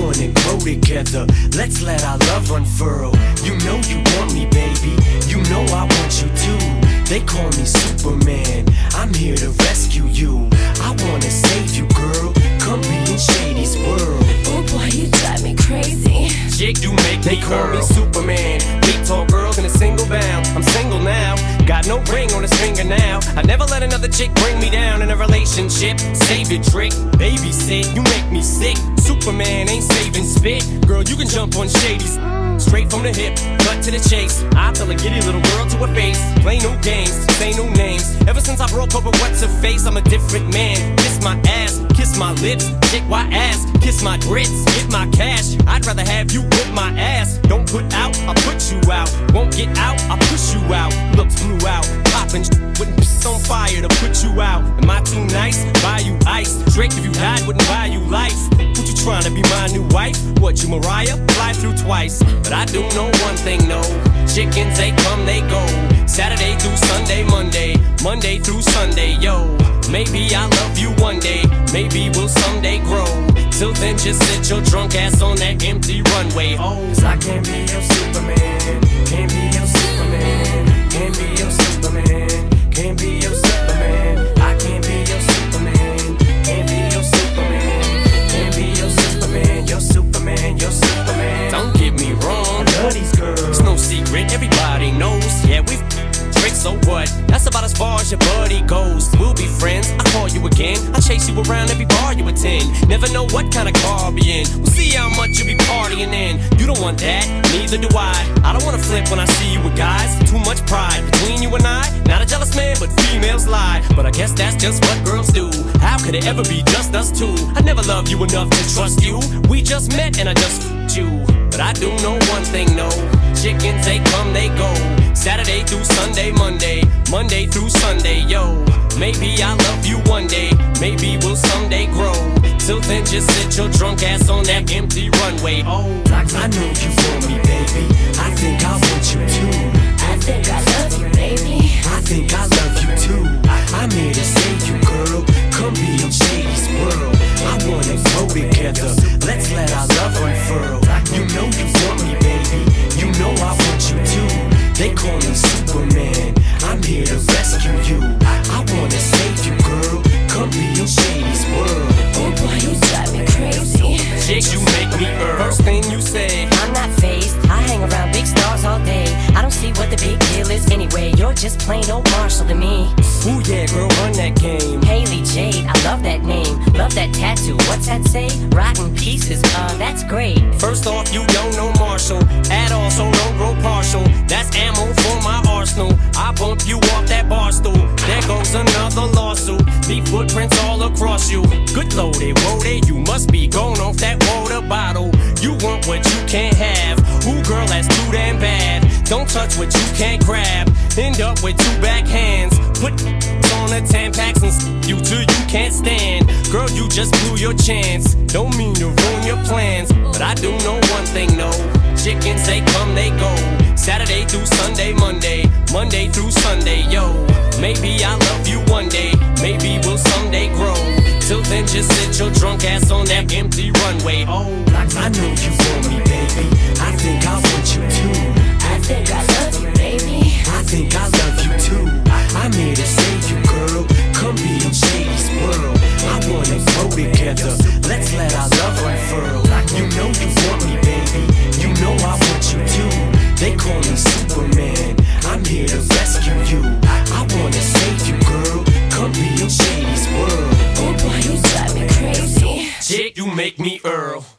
wanna grow together. Let's let our love unfurl. You know you want me, baby. You know I want you too. They call me Superman. I'm here to rescue you. I wanna save you, girl. Come be in Shady's world. Oh boy, you drive me crazy. Chick, you make They me call me girl. Superman. Big tall girls in a single bound. I'm single now, got no ring on his finger now. I never let another chick bring me down in a relationship. Save your trick, babysit, you make me sick. Superman ain't saving spit. Girl, you can jump on Shady's straight from the hip, cut to the chase. I tell a giddy little girl to her face, play no games, say no names. Ever since I broke up with what's her face, I'm a different man. Kiss my ass, kiss my lips, chick why ass, kiss my grits, get my cash. I'd rather have you whip my ass. Don't put out, I'll put you out. Won't get out, I'll push you out. Looks blew out, poppin' wouldn't piss on fire to put you out. Am I too nice? Buy you ice. Drake if you died wouldn't buy you life. What you trying to be my new wife? What you Mariah? Fly through twice. But I do know one thing, no. Chickens, they come, they go. Saturday through Sunday, Monday through Sunday, yo. Maybe I'll love you one day, maybe we'll someday grow. Till then just sit your drunk ass on that empty runway. Oh, 'cause I can't be your Superman. Can't be your Superman. Can't be your Superman. Can't be your Superman. I can't be your Superman. Can't be your Superman. Can't be your Superman. You're Superman. You're Superman. don't get me wrong, I love these girls. it's no secret, everybody knows. Yeah, we've tricked, so what? That's about as far as your buddy goes. We'll be friends, I'll call you again. I'll chase you around every bar you attend. Never know what kind of car I'll be in. We'll see how much you'll be partying in. You don't want that, neither do I. I don't wanna flip when I see you with guys. Too much pride between you and I. Not a jealous man, but females lie. But I guess that's just what girls do. How could it ever be just us two? I never loved you enough to trust you. We just met and I just f***ed you. But I do know one thing, no. Chickens, they come, they go. Saturday through Sunday, Monday through Sunday, yo. Maybe I'll love you one day, maybe we'll someday grow. Till then just sit your drunk ass on that empty runway. Oh, I know you want me, baby. I think I want you too. I think I love you, baby. I think I love you too. I'm here to save you, girl. Come be in Shady's world. I wanna grow together. Let's let our love unfurl. You know you want me, baby. You know I want you too. They call me Superman. I'm here to rescue you. I wanna save you, girl. Come be in Shady's world. Oh boy, you drive me crazy. chick, you make me First thing you say, I'm not phased, I hang around big stars all day. I don't see what the big deal is anyway. You're just plain old Marshall to me. ooh yeah, girl, run that game. Haley Jade, I love that name. Love that tattoo, what's that say? Rotten pieces, that's great. First off, you don't know Marshall at all, so don't grow partial. That's ammo for my arsenal. I bump you off that bar stool. There goes another lawsuit. Leave footprints all across you. Good loaded, woaded, you must be going off that water bottle. You want what you can't have. Ooh, girl, that's too damn bad. Don't touch what you can't grab. End up with two backhands. Put on the Tampax and you till you can't stand. Girl, you just blew your chance. Don't mean to ruin your plans, but I do know one thing, no. Chickens, they come, they go. Saturday through Sunday, Monday through Sunday, yo. Maybe I'll love you one day, maybe we'll someday grow. Till then just sit your drunk ass on that empty runway. Oh, I know you want me, baby. I think I want you too. I think I love you, baby. I think I love you too. I'm here to save you, girl. Come be in Shady's world. I wanna grow together. Let's let our love unfurl. You know you want me, baby. You know I want you too. They call me Superman. I'm here to rescue you. I wanna save you, girl. Come be in Shady's world. Oh boy, you drive me crazy. chick, you make me Earl.